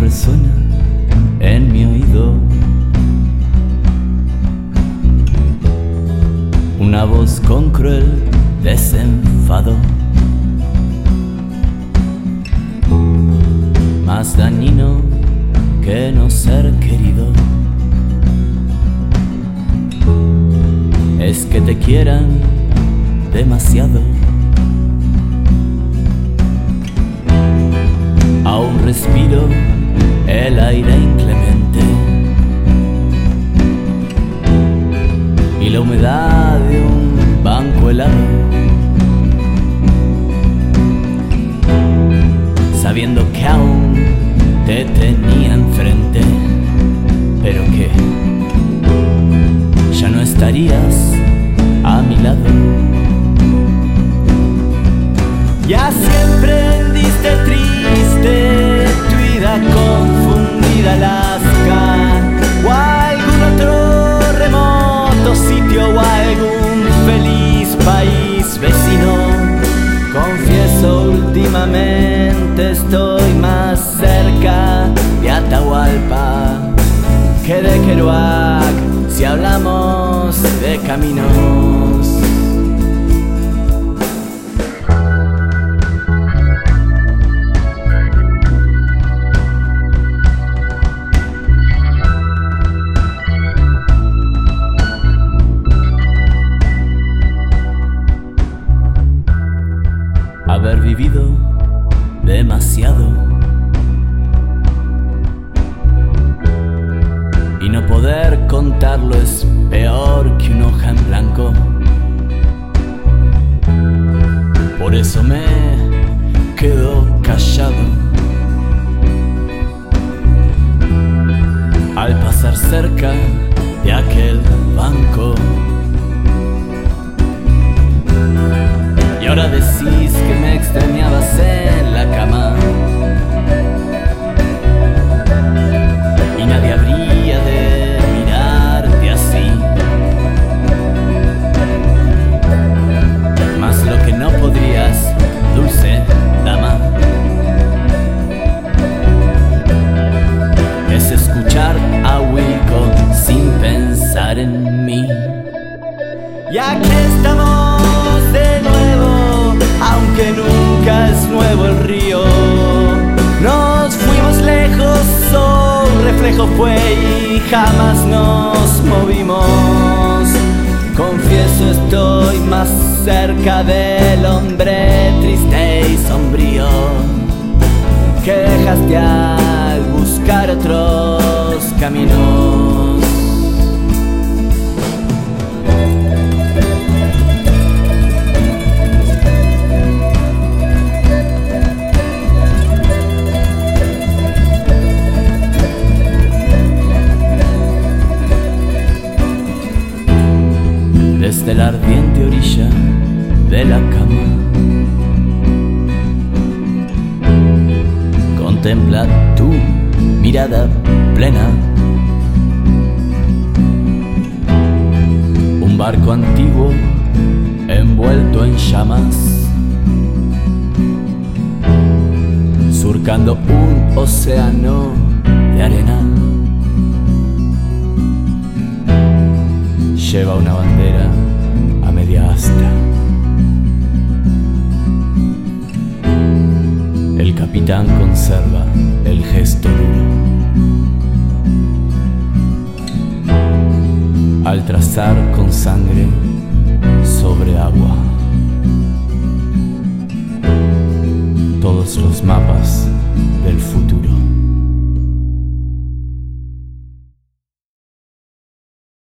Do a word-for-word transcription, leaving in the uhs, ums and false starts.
resuena en mi oído una voz con cruel desenfado, más dañino que no ser querido. Es que te quieran demasiado. Aún respiro el aire inclemente y la humedad de un banco helado, sabiendo que aún te tenía enfrente, pero que ya no estarías a mi lado. Ya siempre rendiste triste tu vida confundida, Alaska, o algún otro remoto sitio, o algún feliz país vecino. Confieso, últimamente estoy más cerca de Atahualpa que de Kerouac, si hablamos de caminos. Haber vivido demasiado y no poder contarlo es peor que una hoja en blanco. Por eso me quedo callado al pasar cerca de aquel banco. Y ahora decís que me extrañabas en la cama y nadie habría de mirarte así. Mas lo que no podrías, dulce dama, es escuchar a Wilco sin pensar en mí. Y aquí estamos de nuevo, aunque nunca es nuevo el río. Nos fuimos lejos, un reflejo fue y jamás nos movimos. Confieso, estoy más cerca del hombre triste y sombrío que dejaste al buscar otros caminos. Desde la ardiente orilla de la cama, contempla tu mirada plena, un barco antiguo envuelto en llamas, surcando un océano de arena. Lleva una bandera a media asta. El capitán conserva el gesto duro al trazar con sangre sobre agua todos los mapas del futuro.